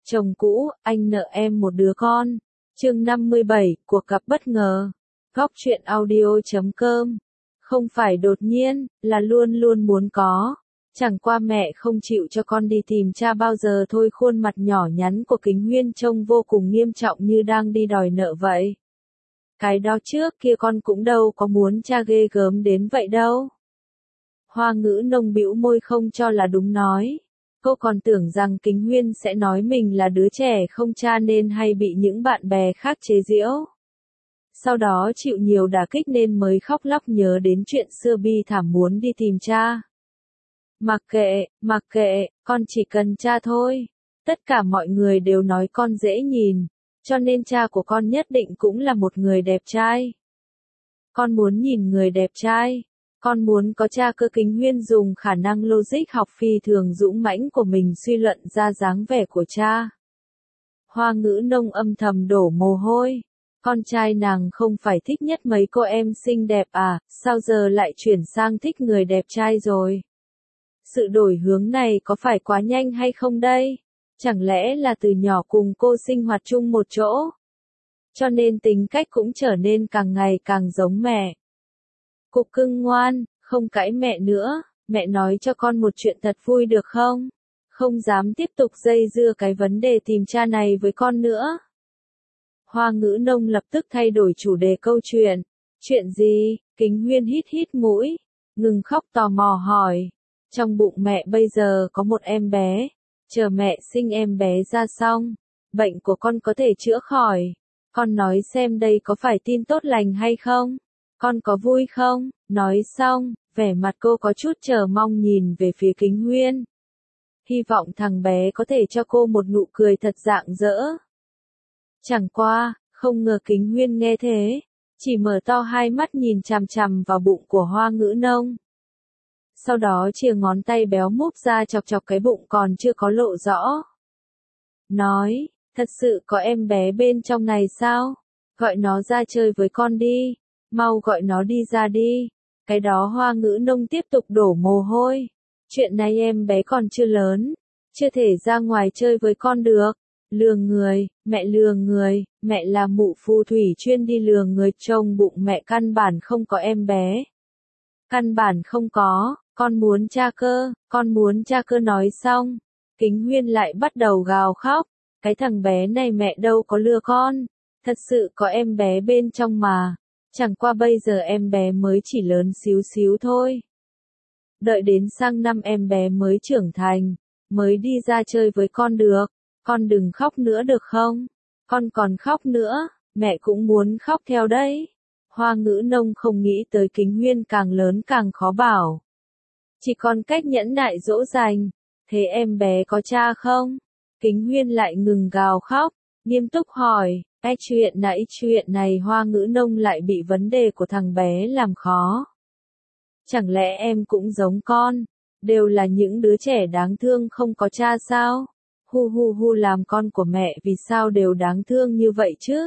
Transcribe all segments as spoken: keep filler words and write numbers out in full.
Chồng cũ, anh nợ em một đứa con. Chương năm mươi bảy, cuộc gặp bất ngờ. Góc truyện audio chấm com. Không phải đột nhiên, là luôn luôn muốn có. Chẳng qua mẹ không chịu cho con đi tìm cha bao giờ thôi. Khuôn mặt nhỏ nhắn của Kính Huyên trông vô cùng nghiêm trọng như đang đi đòi nợ vậy. Cái đó trước kia con cũng đâu có muốn cha ghê gớm đến vậy đâu. Hoa Ngữ Nông bĩu môi không cho là đúng nói. Cô còn tưởng rằng Kính Huyên sẽ nói mình là đứa trẻ không cha nên hay bị những bạn bè khác chế giễu. Sau đó chịu nhiều đả kích nên mới khóc lóc nhớ đến chuyện xưa bi thảm muốn đi tìm cha. Mặc kệ, mặc kệ, con chỉ cần cha thôi. Tất cả mọi người đều nói con dễ nhìn, cho nên cha của con nhất định cũng là một người đẹp trai. Con muốn nhìn người đẹp trai. Con muốn có cha cơ. Kính Huyên dùng khả năng logic học phi thường dũng mãnh của mình suy luận ra dáng vẻ của cha. Hoa Ngữ Nông âm thầm đổ mồ hôi. Con trai nàng không phải thích nhất mấy cô em xinh đẹp à, sao giờ lại chuyển sang thích người đẹp trai rồi? Sự đổi hướng này có phải quá nhanh hay không đây? Chẳng lẽ là từ nhỏ cùng cô sinh hoạt chung một chỗ? Cho nên tính cách cũng trở nên càng ngày càng giống mẹ. Cục cưng ngoan, không cãi mẹ nữa, mẹ nói cho con một chuyện thật vui được không? Không dám tiếp tục dây dưa cái vấn đề tìm cha này với con nữa. Hoa Ngữ Nông lập tức thay đổi chủ đề câu chuyện. Chuyện gì? Kính Huyên hít hít mũi, ngừng khóc tò mò hỏi. Trong bụng mẹ bây giờ có một em bé, chờ mẹ sinh em bé ra xong, bệnh của con có thể chữa khỏi. Con nói xem đây có phải tin tốt lành hay không? Con có vui không? Nói xong, vẻ mặt cô có chút chờ mong nhìn về phía Kính Huyên. Hy vọng thằng bé có thể cho cô một nụ cười thật rạng rỡ. Chẳng qua, không ngờ Kính Huyên nghe thế, chỉ mở to hai mắt nhìn chằm chằm vào bụng của Hoa Ngữ Nông. Sau đó chìa ngón tay béo múp ra chọc chọc cái bụng còn chưa có lộ rõ. Nói, thật sự có em bé bên trong này sao? Gọi nó ra chơi với con đi. Mau gọi nó đi ra đi. Cái đó Hoa Ngữ Nông tiếp tục đổ mồ hôi. Chuyện này em bé còn chưa lớn, chưa thể ra ngoài chơi với con được. Lừa người, mẹ lừa người, mẹ là mụ phù thủy chuyên đi lừa người. Trông bụng mẹ căn bản không có em bé. Căn bản không có, con muốn cha cơ, con muốn cha cơ. Nói xong, Kính Huyên lại bắt đầu gào khóc. Cái thằng bé này mẹ đâu có lừa con, thật sự có em bé bên trong mà. Chẳng qua bây giờ em bé mới chỉ lớn xíu xíu thôi. Đợi đến sang năm em bé mới trưởng thành, mới đi ra chơi với con được. Con đừng khóc nữa được không? Con còn khóc nữa, mẹ cũng muốn khóc theo đấy. Hoa Ngữ Nông không nghĩ tới Kính Huyên càng lớn càng khó bảo. Chỉ còn cách nhẫn nại dỗ dành. Thế em bé có cha không? Kính Huyên lại ngừng gào khóc, nghiêm túc hỏi. Cái chuyện nãy chuyện này Hoa Ngữ Nông lại bị vấn đề của thằng bé làm khó. Chẳng lẽ em cũng giống con, đều là những đứa trẻ đáng thương không có cha sao? Hu hu hu, làm con của mẹ vì sao đều đáng thương như vậy chứ?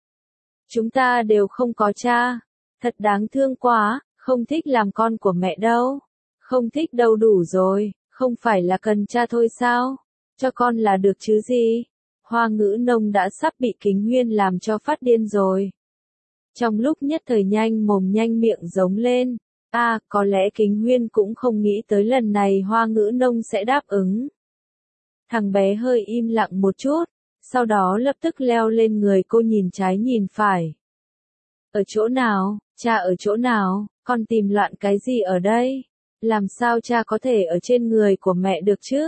Chúng ta đều không có cha, thật đáng thương quá, không thích làm con của mẹ đâu. Không thích đâu đủ rồi, không phải là cần cha thôi sao? Cho con là được chứ gì? Hoa Ngữ Nông đã sắp bị Kính Huyên làm cho phát điên rồi. Trong lúc nhất thời nhanh mồm nhanh miệng giống lên. À, có lẽ Kính Huyên cũng không nghĩ tới lần này Hoa Ngữ Nông sẽ đáp ứng. Thằng bé hơi im lặng một chút, sau đó lập tức leo lên người cô nhìn trái nhìn phải. Ở chỗ nào? Cha ở chỗ nào? Con tìm loạn cái gì ở đây? Làm sao cha có thể ở trên người của mẹ được chứ?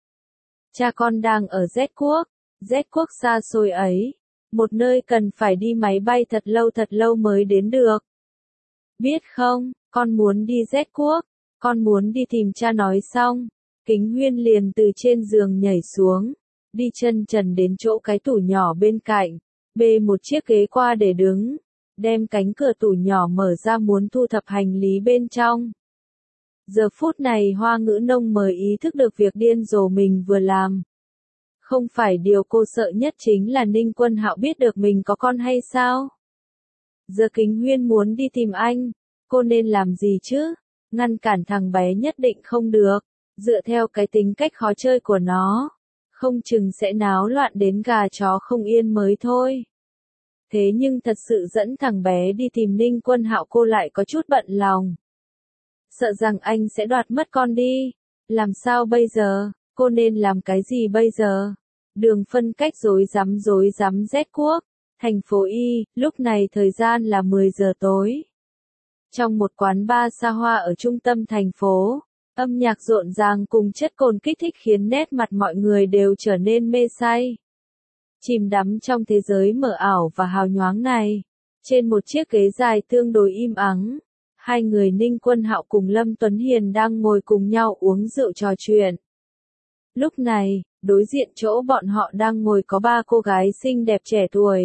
Cha con đang ở Z quốc. Z quốc xa xôi ấy, một nơi cần phải đi máy bay thật lâu thật lâu mới đến được. Biết không, con muốn đi Z quốc, con muốn đi tìm cha. Nói xong, Kính Huyên liền từ trên giường nhảy xuống, đi chân trần đến chỗ cái tủ nhỏ bên cạnh, bê một chiếc ghế qua để đứng, đem cánh cửa tủ nhỏ mở ra muốn thu thập hành lý bên trong. Giờ phút này Hoa Ngữ Nông mới ý thức được việc điên rồ mình vừa làm. Không phải điều cô sợ nhất chính là Ninh Quân Hạo biết được mình có con hay sao? Giờ Kính Huyên muốn đi tìm anh, cô nên làm gì chứ? Ngăn cản thằng bé nhất định không được, dựa theo cái tính cách khó chơi của nó. không chừng sẽ náo loạn đến gà chó không yên mới thôi. Thế nhưng thật sự dẫn thằng bé đi tìm Ninh Quân Hạo cô lại có chút bận lòng. Sợ rằng anh sẽ đoạt mất con đi. Làm sao bây giờ, cô nên làm cái gì bây giờ? Đường phân cách rối rắm rối rắm rét cuốc. Thành phố Y, lúc này thời gian là mười giờ tối. Trong một quán bar xa hoa ở trung tâm thành phố, âm nhạc rộn ràng cùng chất cồn kích thích khiến nét mặt mọi người đều trở nên mê say. Chìm đắm trong thế giới mờ ảo và hào nhoáng này, trên một chiếc ghế dài tương đối im ắng, hai người Ninh Quân Hạo cùng Lâm Tuấn Hiền đang ngồi cùng nhau uống rượu trò chuyện. Lúc này, đối diện chỗ bọn họ đang ngồi có ba cô gái xinh đẹp trẻ tuổi.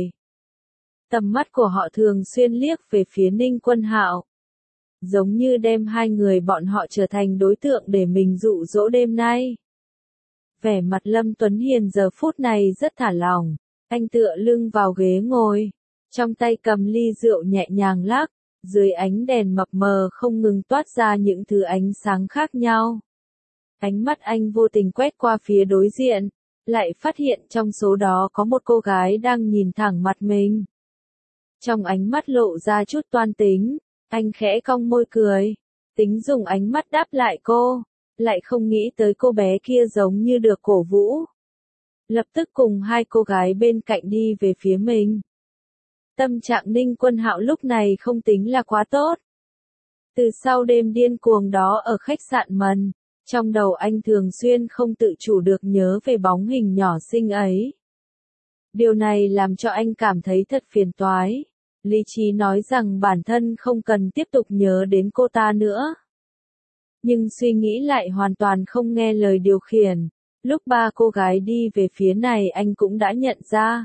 Tầm mắt của họ thường xuyên liếc về phía Ninh Quân Hạo, giống như đem hai người bọn họ trở thành đối tượng để mình dụ dỗ đêm nay. Vẻ mặt Lâm Tuấn Hiền giờ phút này rất thả lỏng, anh tựa lưng vào ghế ngồi, trong tay cầm ly rượu nhẹ nhàng lắc, dưới ánh đèn mập mờ không ngừng toát ra những thứ ánh sáng khác nhau. Ánh mắt anh vô tình quét qua phía đối diện, lại phát hiện trong số đó có một cô gái đang nhìn thẳng mặt mình. Trong ánh mắt lộ ra chút toan tính, anh khẽ cong môi cười, tính dùng ánh mắt đáp lại cô, lại không nghĩ tới cô bé kia giống như được cổ vũ. Lập tức cùng hai cô gái bên cạnh đi về phía mình. Tâm trạng Ninh Quân Hạo lúc này không tính là quá tốt. Từ sau đêm điên cuồng đó ở khách sạn Mần, trong đầu anh thường xuyên không tự chủ được nhớ về bóng hình nhỏ xinh ấy. Điều này làm cho anh cảm thấy thật phiền toái. Lý trí nói rằng bản thân không cần tiếp tục nhớ đến cô ta nữa. Nhưng suy nghĩ lại hoàn toàn không nghe lời điều khiển. Lúc ba cô gái đi về phía này anh cũng đã nhận ra.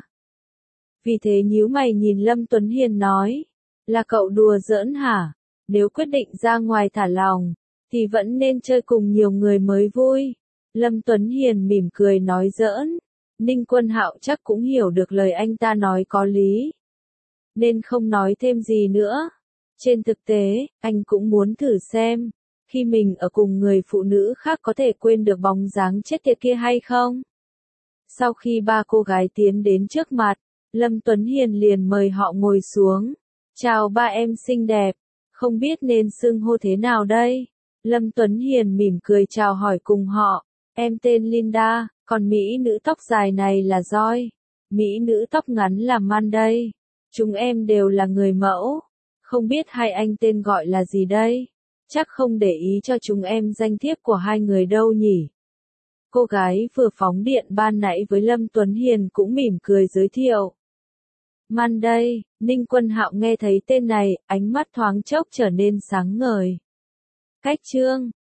Vì thế nhíu mày nhìn Lâm Tuấn Hiền nói, là cậu đùa giỡn hả? Nếu quyết định ra ngoài thả lòng, thì vẫn nên chơi cùng nhiều người mới vui. Lâm Tuấn Hiền mỉm cười nói giỡn. Ninh Quân Hạo chắc cũng hiểu được lời anh ta nói có lý, nên không nói thêm gì nữa. Trên thực tế, anh cũng muốn thử xem, khi mình ở cùng người phụ nữ khác có thể quên được bóng dáng chết tiệt kia hay không. Sau khi ba cô gái tiến đến trước mặt, Lâm Tuấn Hiền liền mời họ ngồi xuống. Chào ba em xinh đẹp, không biết nên xưng hô thế nào đây? Lâm Tuấn Hiền mỉm cười chào hỏi cùng họ. Em tên Linda, còn mỹ nữ tóc dài này là Joy. Mỹ nữ tóc ngắn là Man đây. Chúng em đều là người mẫu. Không biết hai anh tên gọi là gì đây? Chắc không để ý cho chúng em danh thiếp của hai người đâu nhỉ? Cô gái vừa phóng điện ban nãy với Lâm Tuấn Hiền cũng mỉm cười giới thiệu. Man đây. Ninh Quân Hạo nghe thấy tên này, ánh mắt thoáng chốc trở nên sáng ngời. Cách chương